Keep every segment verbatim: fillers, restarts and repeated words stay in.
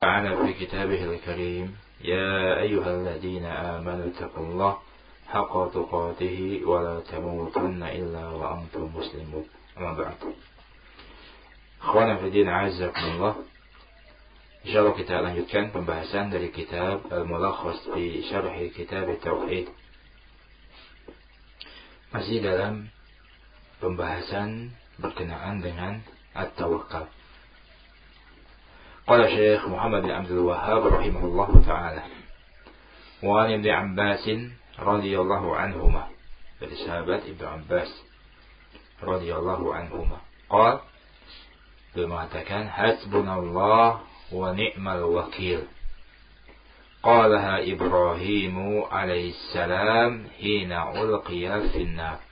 تعالى في كتابه الكريم يا أيها الذين آمنوا اتقوا الله حق تقاته ولا تموتن إلا وأنتم مسلمون. أما بعد, Akhwana fillah a'azzakumullah. Insyaallah kita lanjutkan pembahasan dari kitab Al-Mulakhas fi Syarh Kitab Tauhid. Masih dalam pembahasan berkenaan dengan at-tawakkal. Qala Syekh Muhammad bin Abdul Wahhab rahimahullahu ta'ala, wa an Ibn Abbas radhiyallahu anhuma, dari sahabat Ibnu Abbas radhiyallahu anhuma, qala, beliau mengatakan, hasbunallah wa ni'mal wakil. Qalaha Ibrahim alaihi salam hina ulqiya finnar.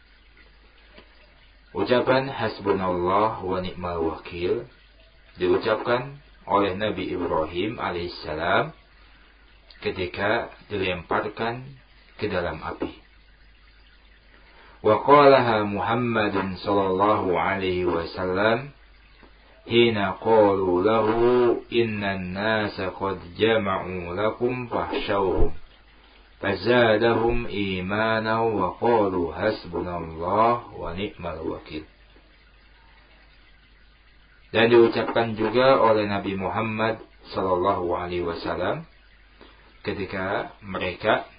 Ucapan hasbunallah wa ni'mal wakil diucapkan oleh Nabi Ibrahim alaihissalam ketika dilemparkan ke dalam api. Wa qalaha Muhammadun sallallahu alaihi wasallam hina qalu lahu innan nasa qad jama'u lakum fahshawhum fazadahum imanan wa qalu hasbunallah wa ni'mal wakil. Dan diucapkan juga oleh Nabi Muhammad sallallahu alaihi wasallam ketika mereka,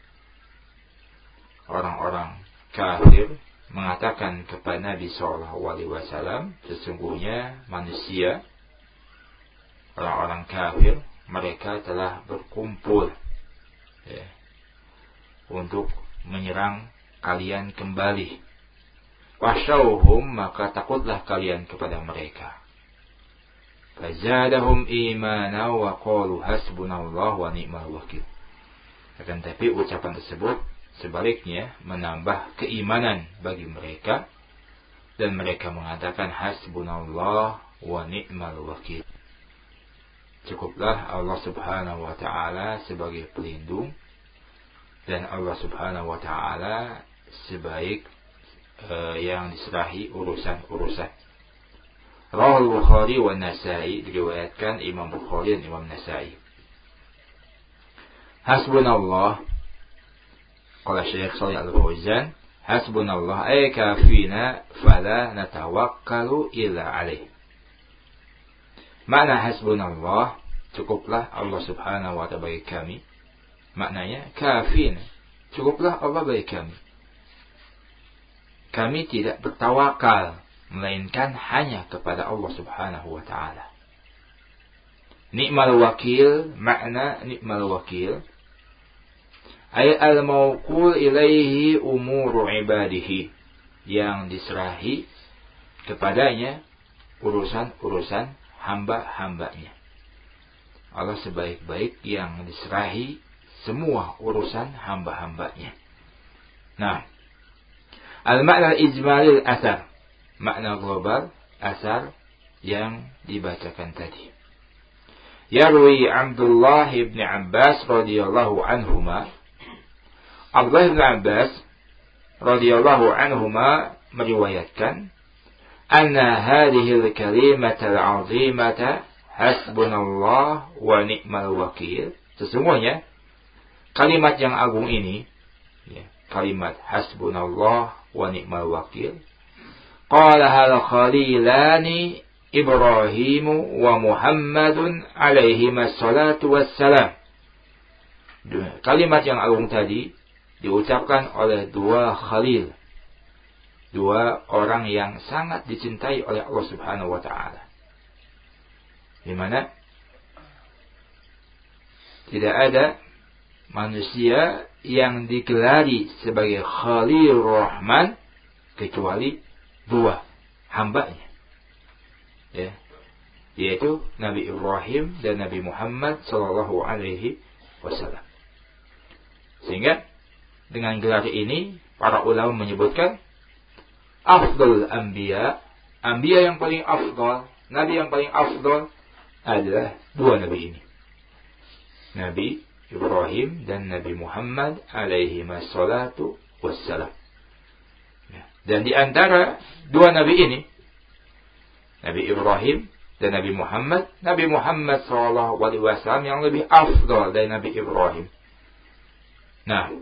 orang-orang kafir, mengatakan kepada Nabi sallallahu alaihi wasallam, sesungguhnya manusia, orang-orang kafir, mereka telah berkumpul ya, untuk menyerang kalian kembali. Wasyauhum, maka takutlah kalian kepada mereka. Fazadahum imana wa qalu hasbunallah wa ni'mal wakil. Akan tapi ucapan tersebut sebaliknya menambah keimanan bagi mereka, dan mereka mengatakan hasbunallah wa ni'mal wakil. Cukuplah Allah subhanahu wa ta'ala sebagai pelindung, dan Allah subhanahu wa ta'ala sebaik uh, yang diserahi urusan-urusan. Rawal Bukhari wa Nasai, diriwayatkan Imam Bukhari dan Imam Nasai. Hasbunallah, qala Syekh Shalih Al-Fauzan, hasbunallah ay kafina fala natawakkalu illa alaih. Makna hasbunallah, cukuplah Allah subhanahu wa ta'ala bagi kami. Maknanya kafina, cukuplah Allah bagi kami. Kami tidak bertawakal melainkan hanya kepada Allah subhanahu wa ta'ala. Ni'mal wakil, makna ni'mal wakil ay al-mawqul ilaihi umuru ibadihi, yang diserahi kepadanya urusan-urusan hamba-hambanya. Allah sebaik-baik yang diserahi semua urusan hamba-hambanya. Nah, al-makna ijmalil asar, makna global asar yang dibacakan tadi. Yarwi Abdullah ibn Abbas radhiyallahu anhuma, Abdullah ibn Abbas radhiyallahu anhuma meriwayatkan, anna hadhihi al-kalimata al-'azimata hasbunallah wa ni'mal wakil. Sesungguhnya kalimat yang agung ini, ya, kalimat hasbunallah wa ni'mal wakil, qalaha al-khalilani Ibrahim wa Muhammadun alaihimas salatu wassalam. Kalimat yang agung tadi diucapkan oleh dua khalil, dua orang yang sangat dicintai oleh Allah subhanahu wa ta'ala, di mana tidak ada manusia yang digelari sebagai Khalil Rahman kecuali dua hambanya, ya, yaitu Nabi Ibrahim dan Nabi Muhammad sallallahu alaihi wasallam. Sehingga dengan gelar ini para ulama menyebutkan afdal anbiya, anbiya yang paling afdal, nabi yang paling afdal adalah dua nabi ini, Nabi Ibrahim dan Nabi Muhammad alaihi wassalatu wassalam. Dan di antara dua nabi ini, Nabi Ibrahim dan Nabi Muhammad, Nabi Muhammad shallallahu alaihi wasallam yang lebih afdal dari Nabi Ibrahim. Nah,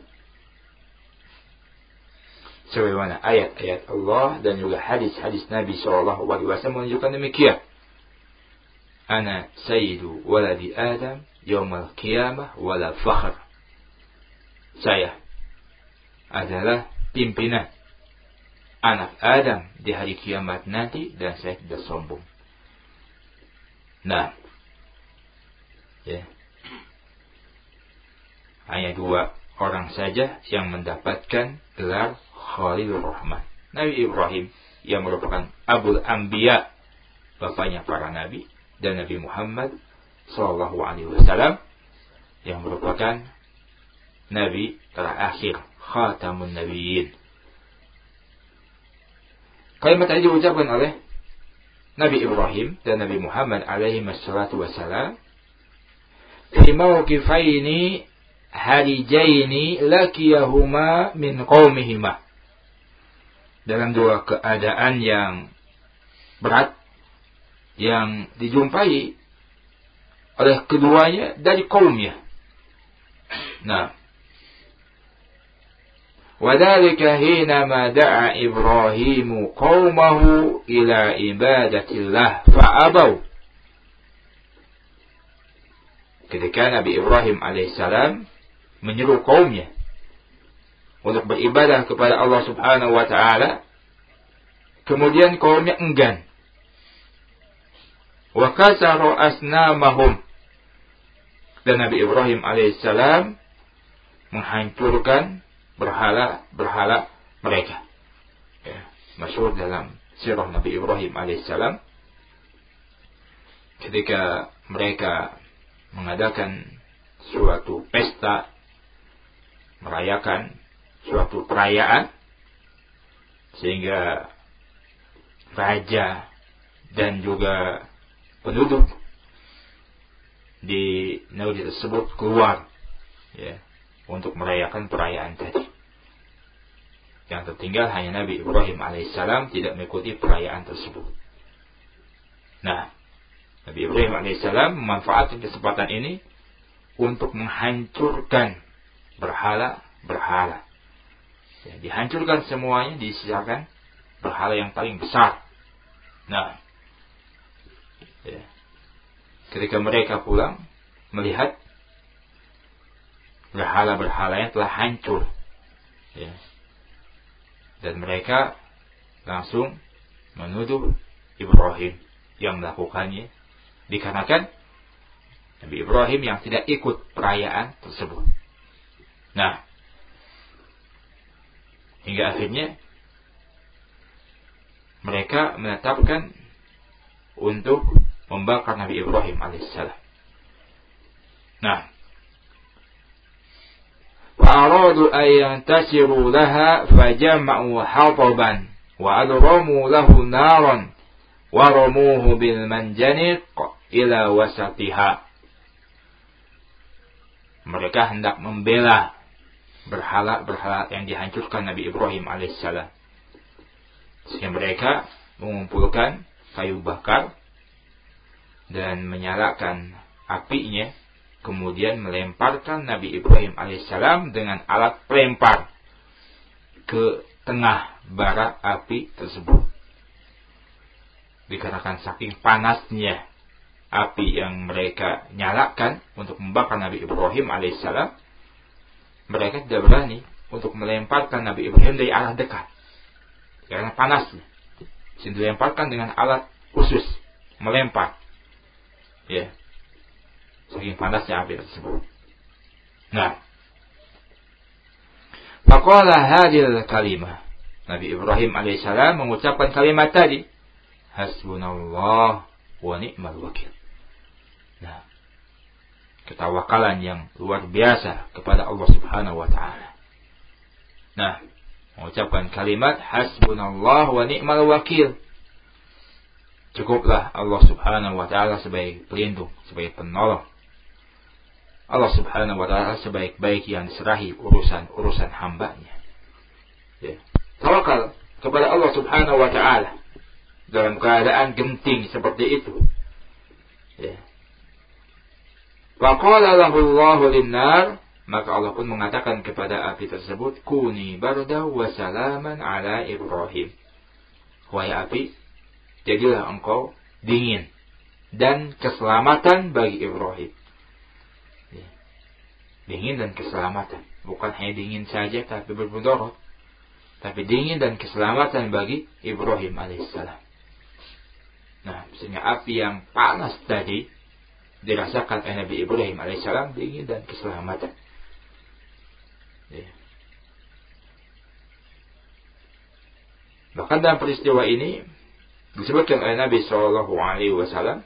sebagaimana ayat-ayat Allah dan juga hadis-hadis Nabi shallallahu alaihi wasallam menunjukkan demikian. Ana sayyidu waladi Adam yaumal qiyamah wala fakhr. Saya adalah pimpinan anak Adam di hari kiamat nanti dan saya tidak sombong. Nah, ya, hanya dua orang saja yang mendapatkan gelar Khalilur Rahman. Nabi Ibrahim yang merupakan Abul Anbiya, bapaknya para nabi, dan Nabi Muhammad sallallahu alaihi wasallam yang merupakan nabi terakhir, Khatamun Nabiyyin. Kalimat tadi diucapkan oleh Nabi Ibrahim dan Nabi Muhammad alaihi wassalatu wassalam fi mawqifaini harijaini lakiyahuma min qaumihima, dalam dua keadaan yang berat yang dijumpai oleh keduanya dari kaumnya. Nah, wadhalika hinama da'a Ibrahimu qaumahu ila ibadatillah fa'abaw. Ketika Nabi Ibrahim alaihissalam menyeru kaumnya untuk beribadah kepada Allah subhanahu wa ta'ala, kemudian kaumnya enggan. Wa kasaru asnamahum, dan Nabi Ibrahim alaihissalam menghancurkan berhala-berhala mereka. Ya, masyhur dalam sirah Nabi Ibrahim alaihissalam, ketika mereka mengadakan suatu pesta, merayakan suatu perayaan, sehingga raja dan juga penduduk di negeri tersebut keluar, ya, untuk merayakan perayaan tadi. Yang tertinggal hanya Nabi Ibrahim alaihissalam tidak mengikuti perayaan tersebut. Nah, Nabi Ibrahim alaihissalam memanfaatkan kesempatan ini untuk menghancurkan berhala-berhala. Ya, dihancurkan semuanya, disisakan berhala yang paling besar. Nah, ya, ketika mereka pulang melihat berhala-berhala yang telah hancur, ya, dan mereka langsung menuduh Ibrahim yang melakukannya, dikarenakan Nabi Ibrahim yang tidak ikut perayaan tersebut. Nah, hingga akhirnya mereka menetapkan untuk membakar Nabi Ibrahim alaihissalam. Nah, fa'aradu an yantasiru laha fajama'u hataban wa adramu lahu naran wa ramuhu bil manjaniq ila wasatiha. Mereka hendak membela berhala-berhala yang dihancurkan Nabi Ibrahim alaihissalam, sehingga mereka mengumpulkan kayu bakar dan menyalakan apinya, kemudian melemparkan Nabi Ibrahim alaihissalam dengan alat pelempar ke tengah bara api tersebut. Dikarenakan saking panasnya api yang mereka nyalakan untuk membakar Nabi Ibrahim alaihissalam, mereka tidak berani untuk melemparkan Nabi Ibrahim dari arah dekat karena panasnya. Jadi dilemparkan dengan alat khusus, melempar, ya, saking panasnya api tersebut. Nah, faqala hadhil kalimah, Nabi Ibrahim alaihissalam mengucapkan kalimat tadi, hasbunallah wa ni'mal wakil. Nah, ketawakalan yang luar biasa kepada Allah subhanahu wa ta'ala. Nah, mengucapkan kalimat hasbunallah wa ni'mal wakil. Cukuplah Allah subhanahu wa ta'ala sebagai pelindung, sebagai penolong. Allah subhanahu wa ta'ala sebaik-baik yang diserahi urusan-urusan hambanya. Ya. Tawakal kepada Allah subhanahu wa ta'ala dalam keadaan genting seperti itu, Ya. Wa qala lahu Allahu lin-nar, maka Allah pun mengatakan kepada api tersebut, kuni barda wa salaman ala Ibrahim. Wahai api, jadilah engkau dingin dan keselamatan bagi Ibrahim. Ya. Dingin dan keselamatan, bukan hanya dingin saja tapi bermudarat, tapi dingin dan keselamatan bagi Ibrahim alaihissalam. Nah, sehingga api yang panas tadi dirasakan oleh Nabi Ibrahim alaihissalam dingin dan keselamatan. Ya. Bahkan dalam peristiwa ini disebutkan oleh Nabi Shallallahu Alaihi Wasallam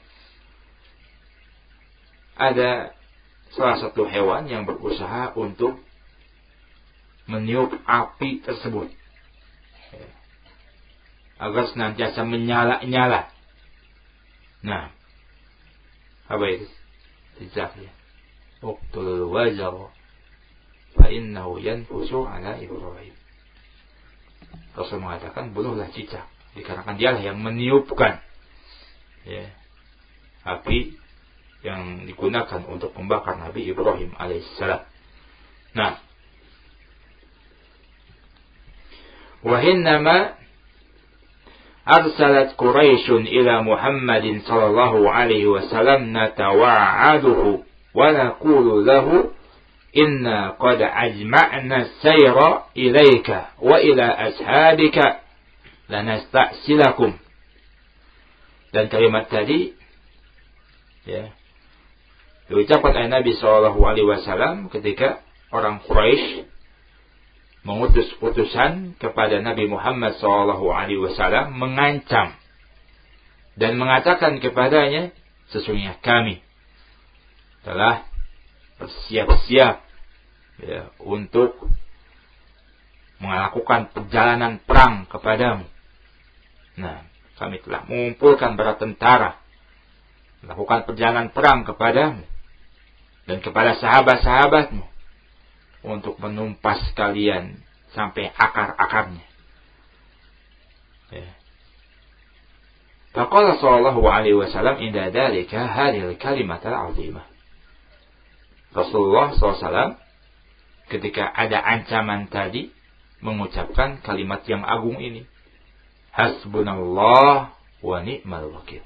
ada salah satu hewan yang berusaha untuk meniup api tersebut, ya, agar senantiasa menyala-nyala. Nah, apa itu? Cicak, ya. Uqtul wazar fa innahu yanfusu ala Ibrahim. Rasul mengatakan, bunuhlah cicak, dikarenakan dialah yang meniupkan, ya, api yang digunakan untuk membakar Nabi Ibrahim alaihissalam. Nah, wa innama arsalat Quraisy ila Muhammadin sallallahu alaihi wasallam natawa'aduhu wa naqulu lahu inna qad ajma'na sayra ilaika wa ila ashabika lanasta'silakum. Dan kalimat tadi, ya, diucapkan oleh Nabi shallallahu alaihi wasallam ketika orang Quraisy mengutus utusan kepada Nabi Muhammad shallallahu alaihi wasallam mengancam dan mengatakan kepadanya, sesungguhnya kami telah bersiap-siap, ya, untuk melakukan perjalanan perang kepadamu. Nah, kami telah mengumpulkan para tentara, melakukan perjalanan perang kepadamu dan kepada sahabat-sahabatmu untuk menumpas kalian sampai akar-akarnya. Ya. Faqala sallallahu alaihi wasallam inda dzalika hadhil kalimatal azimah. Rasulullah shallallahu alaihi wasallam ketika ada ancaman tadi mengucapkan kalimat yang agung ini, hasbunallah wa ni'mal wakil.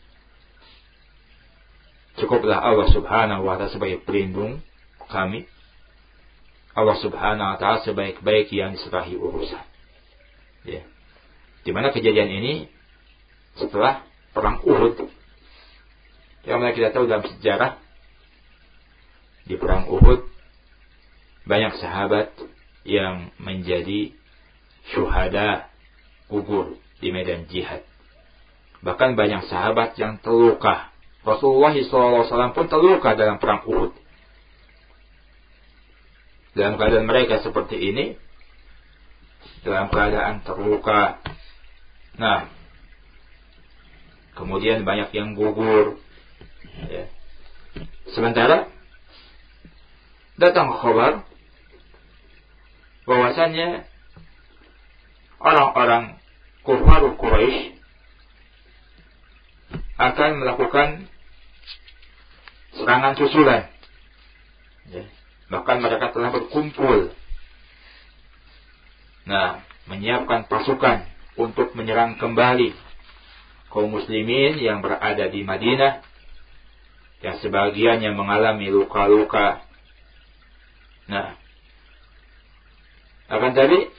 Cukuplah Allah subhanahu wa ta'ala sebagai pelindung kami, Allah subhanahu wa ta'ala sebaik-baik yang diserahi urusan. Ya. Di mana kejadian ini setelah perang Uhud. Yang mana kita tahu dalam sejarah, di perang Uhud banyak sahabat yang menjadi syuhada, gugur di medan jihad. Bahkan banyak sahabat yang terluka. Rasulullah shallallahu alaihi wasallam pun terluka dalam perang Uhud. Dalam keadaan mereka seperti ini, dalam keadaan terluka, nah, kemudian banyak yang gugur, ya. Sementara datang kabar bahwasannya orang-orang kufar Quraisy akan melakukan serangan susulan, ya. Bahkan mereka telah berkumpul, nah, menyiapkan pasukan untuk menyerang kembali kaum muslimin yang berada di Madinah, yang sebagiannya mengalami luka-luka. Nah, akan tadi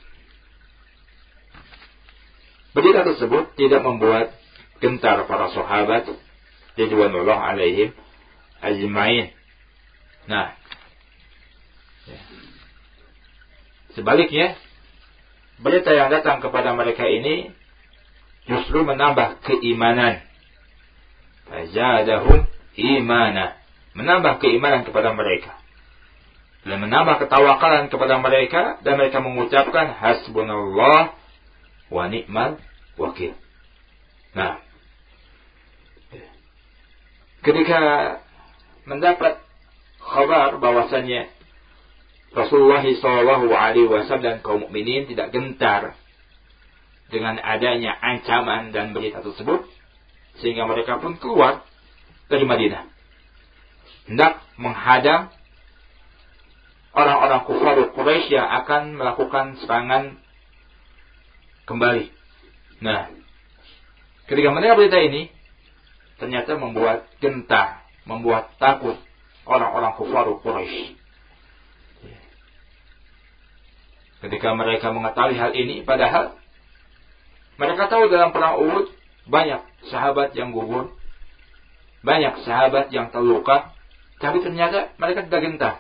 berita tersebut tidak membuat gentar para sahabat ridwanullah alaihim ajmain. Nah, ya. Sebaliknya, berita yang datang kepada mereka ini justru menambah keimanan. Fazadahum imana, menambah keimanan kepada mereka dan menambah ketawakalan kepada mereka, dan mereka mengucapkan hasbunallah wa ni'mal wakil. Nah, ketika mendapat kabar bahwasannya Rasulullah shallallahu alaihi wasallam dan kaum mukminin tidak gentar dengan adanya ancaman dan berita tersebut, sehingga mereka pun keluar dari Madinah. Hendak menghadang orang-orang kufar Quraisy yang akan melakukan serangan kembali. Nah, ketika mendengar berita ini, ternyata membuat gentar, membuat takut orang-orang kufar Quraisy. Ketika mereka mengetahui hal ini, padahal mereka tahu dalam perang Uhud banyak sahabat yang gugur, banyak sahabat yang terluka, tapi ternyata mereka tidak gentar.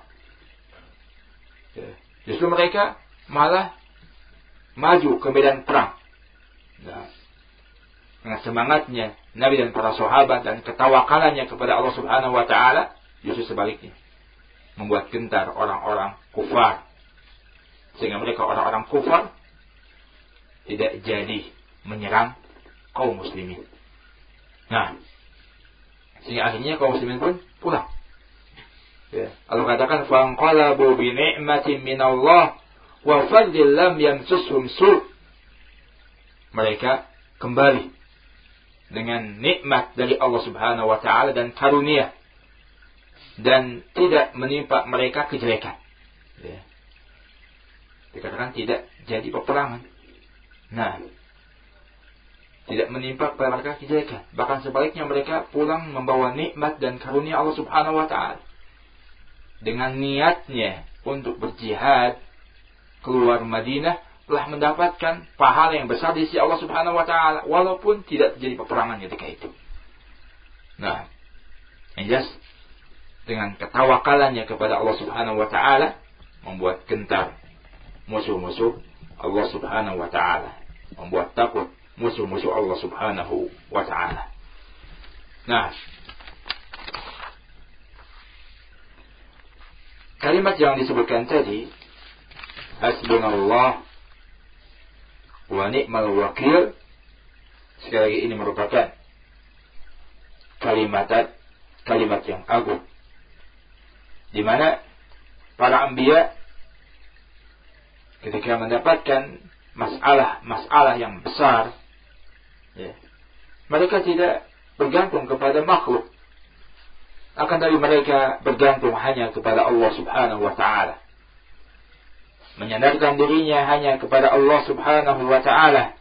Justru mereka malah maju ke medan perang. Nah, dengan semangatnya Nabi dan para sahabat dan ketawakalannya kepada Allah Subhanahu wa taala, justru sebaliknya membuat gentar orang-orang kufar, sehingga mereka orang-orang kufar tidak jadi menyerang kaum muslimin. Nah, sehingga akhirnya kaum muslimin pun pulang. Ya, Allah katakan fanqalabu bi ni'matin minallah wa fadlin lam yamsushum su'. Mereka kembali dengan nikmat dari Allah Subhanahu wa taala dan karunia, dan tidak menimpa mereka kejelekan. Ya. Dikatakan tidak jadi peperangan. Nah, tidak menimpa kepada mereka kejelekan. Bahkan sebaliknya mereka pulang membawa nikmat dan karunia Allah Subhanahu wa taala. Dengan niatnya untuk berjihad keluar Madinah, telah mendapatkan pahala yang besar di sisi Allah Subhanahu wa taala, walaupun tidak terjadi peperangan ketika itu. Nah, yang jelas dengan ketawakalannya kepada Allah Subhanahu wa taala membuat gentar musuh-musuh Allah Subhanahu wa taala, membuat takut musuh-musuh Allah Subhanahu wa taala. Nah, kalimat yang disebutkan tadi, hasbunallah wa ni'mal wakil, sekali lagi ini merupakan kalimat kalimat yang agung, di mana para anbiya ketika mendapatkan masalah-masalah yang besar, ya, mereka tidak bergantung kepada makhluk, akan dari mereka bergantung hanya kepada Allah Subhanahu wa taala, menyandarkan dirinya hanya kepada Allah Subhanahu wa taala,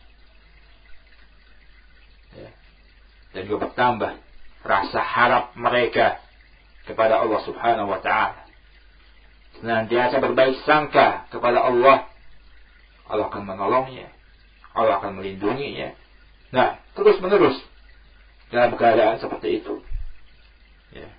ya, dan juga bertambah rasa harap mereka kepada Allah Subhanahu wa taala, senantiasa berbaik sangka kepada Allah. Allah akan menolongnya, Allah akan melindunginya. Nah, terus menerus dalam keadaan seperti itu, ya,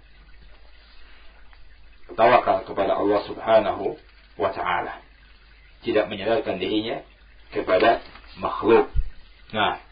tawakal kepada Allah Subhanahu wa taala, tidak menyandarkan dirinya kepada makhluk. Nah,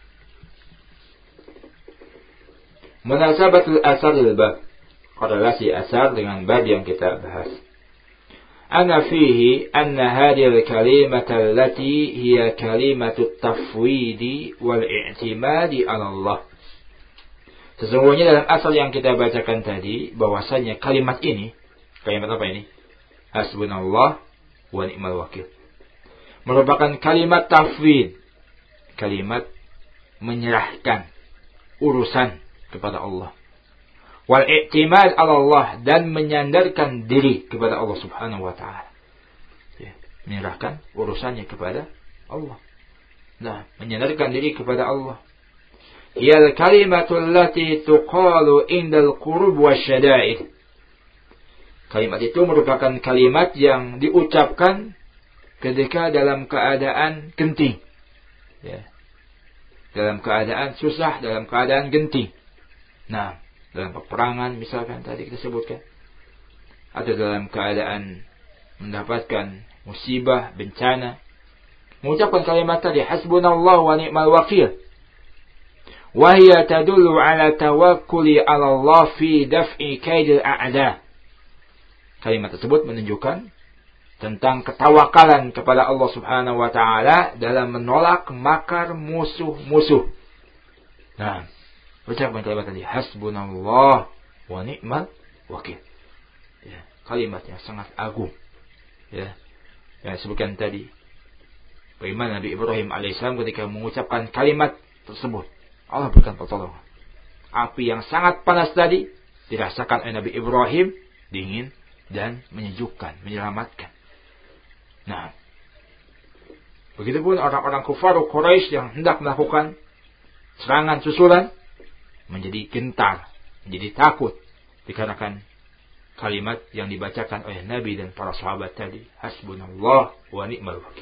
munasabatul asar lil bab, korelasi asar dengan bab yang kita bahas. Ana fihi anna hadhihi al-kalimata allati hiya kalimatu tafwidi wal i'timadi 'ala Allah. Sesungguhnya dalam asal yang kita bacakan tadi, bahwasanya kalimat ini, kalimat apa ini? Hasbunallah wa ni'mal wakil, merupakan kalimat tafwid, kalimat menyerahkan urusan kepada Allah. Wal i'timad 'ala Allah, dan menyandarkan diri kepada Allah Subhanahu wa taala. Ya, menyerahkan urusannya kepada Allah. Nah, menyandarkan diri kepada Allah. Yal kalimatul lati tuqalu indal qurub wasyada'id. Kalimat itu merupakan kalimat yang diucapkan ketika dalam keadaan genting. Ya. Dalam keadaan susah, dalam keadaan genting. Nah, dalam peperangan misalkan tadi kita sebutkan, atau dalam keadaan mendapatkan musibah, bencana, mengucapkan kalimat tadi hasbunallah wa ni'mal wakil, wa hiya tadullu ala tawakkuli 'ala Allah fi daf'i kaidil a'da. Kalimat tersebut menunjukkan tentang ketawakalan kepada Allah Subhanahu wa taala dalam menolak makar musuh-musuh. Nah, ucapkan kalimat tadi hasbunallah wa ni'mal wakil. Ya, kalimat yang sangat agung. Ya, yang disebutkan tadi, bagaimana Nabi Ibrahim alaihissalam ketika mengucapkan kalimat tersebut, Allah berikan pertolongan. Api yang sangat panas tadi dirasakan oleh Nabi Ibrahim, dingin dan menyejukkan, menyelamatkan. Nah, begitupun orang-orang kufar Quraisy yang hendak melakukan serangan susulan menjadi gentar, menjadi takut dikarenakan kalimat yang dibacakan oleh Nabi dan para sahabat tadi, hasbunallah wa ni'mal wakil.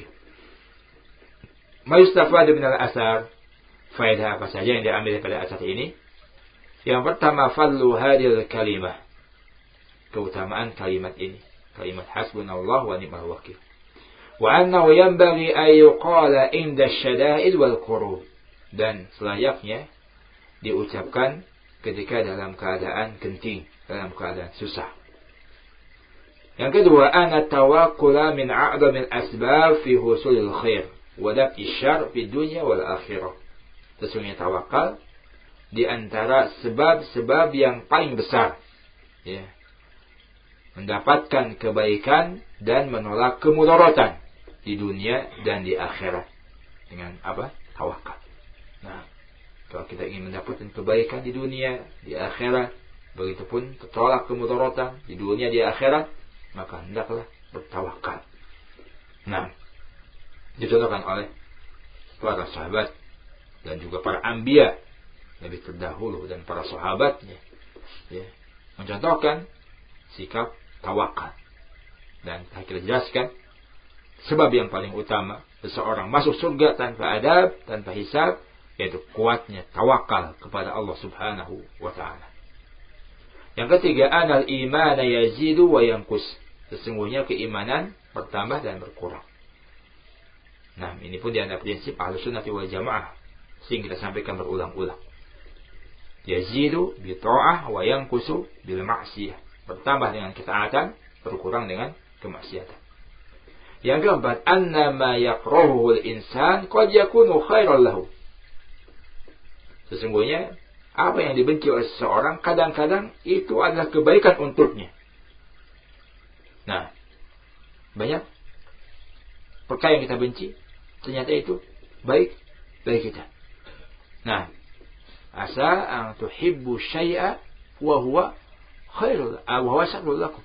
Ma yustafadu minal asar, faedah apa saja yang diambil pada asar ini? Yang pertama, fallu hadhil kalimah, keutamaan kalimat ini, kalimat hasbunallah wa ni'mal wakil. Wa annahu yanbaghi an yuqala inda syada'id wal qurub, dan selayaknya diucapkan ketika dalam keadaan genting, dalam keadaan susah. Yang kedua, ana tawakkula min a'zamil asbab fi husulil khair wa daf'i syarr fi dunya wal akhirah. Sesungguhnya tawakal di antara sebab-sebab yang paling besar, ya, mendapatkan kebaikan dan menolak kemudaratan di dunia dan di akhirat. Dengan apa? Tawakal. Nah, kalau kita ingin mendapatkan kebaikan di dunia, di akhirat, begitupun tertolak kemudaratan di dunia, di akhirat, maka hendaklah bertawakal. Nah, dicontohkan oleh para sahabat dan juga para anbiya Nabi terdahulu dan para sahabatnya, ya, mencontohkan sikap tawakal. Dan kita jelaskan sebab yang paling utama seseorang masuk surga tanpa adab, tanpa hisab, yaitu kuatnya tawakal kepada Allah Subhanahu wa ta'ala. Yang ketiga, anal imana yazidu wa yanqus. Sesungguhnya keimanan bertambah dan berkurang. Nah, ini pun diantara prinsip Ahlussunnah wal Jamaah, sehingga kita sampaikan berulang-ulang. Yazidu bi ta'ah wa yanqusu bil ma'siyah. Bertambah dengan ketaatan, berkurang dengan kemaksiatan. Yang keempat, anna ma yakrahuhu al-insan qad yakunu khairan lahu. Sesungguhnya apa yang dibenci oleh seseorang kadang-kadang itu adalah kebaikan untuknya. Nah, banyak perkara yang kita benci ternyata itu baik bagi kita. Nah, asa an tuhibbu syai'a wa huwa khairul wa huwa syarrul lakum.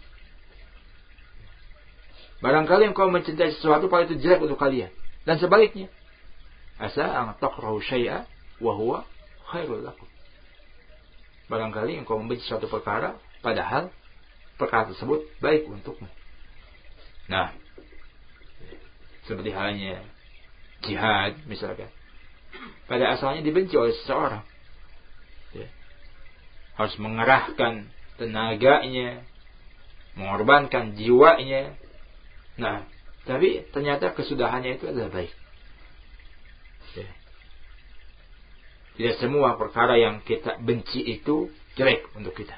Barangkali engkau mencintai sesuatu padahal itu jelek untuk kalian, dan sebaliknya. Asa an takrahu syai'a wa huwa khairul lakum. Barangkali engkau membenci suatu perkara padahal perkara tersebut baik untukmu. Nah, seperti halnya jihad misalkan, pada asalnya dibenci oleh seseorang, ya, harus mengerahkan tenaganya, mengorbankan jiwanya. Nah, tapi ternyata kesudahannya itu adalah baik. Ya. Tidak semua perkara yang kita benci itu jelek untuk kita.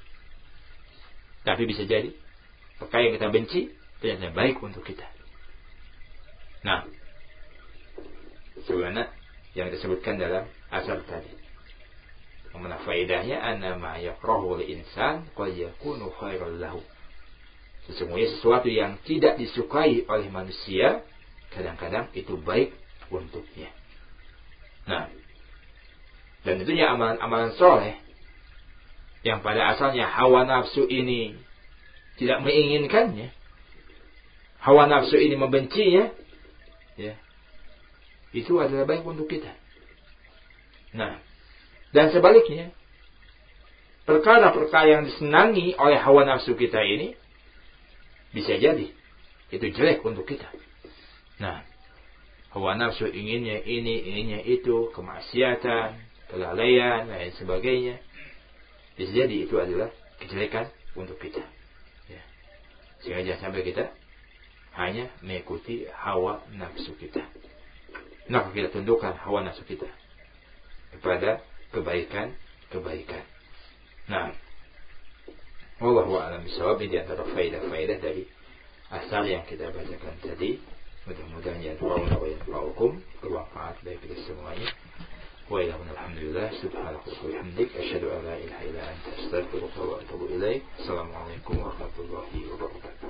Tapi bisa jadi perkara yang kita benci ternyata baik untuk kita. Nah, sebenarnya yang disebutkan dalam asal tadi, mana faedahnya, anna ma yakrahu al-insan qad yakunu khairan lahu. Sesungguhnya sesuatu yang tidak disukai oleh manusia kadang-kadang itu baik untuknya. Nah, dan tentunya amalan-amalan soleh yang pada asalnya hawa nafsu ini tidak menginginkannya, hawa nafsu ini membencinya, ya, itu adalah baik untuk kita. Nah, dan sebaliknya, perkara-perkara yang disenangi oleh hawa nafsu kita ini bisa jadi itu jelek untuk kita. Nah, hawa nafsu inginnya ini, inginnya itu, kemaksiatan, kelalaian, lain sebagainya, bisa jadi itu adalah kejelekan untuk kita. Ya. Sehingga jangan sampai kita hanya mengikuti hawa nafsu kita. Maka kita tundukkan hawa nafsu kita kepada kebaikan-kebaikan. Nah, wallahu a'lam bishawab. Ini antara faedah-faedah dari asal yang kita bacakan tadi. Mudah-mudahan yanfa'una wa yanfa'ukum, bermanfaat bagi kita semuanya. Wa ilahuna alhamdulillah, subhanahu wa bihamdik, asyhadu an la ilaha illa anta, astaghfiruka wa atubu ilaik. Assalamualaikum warahmatullahi wabarakatuh.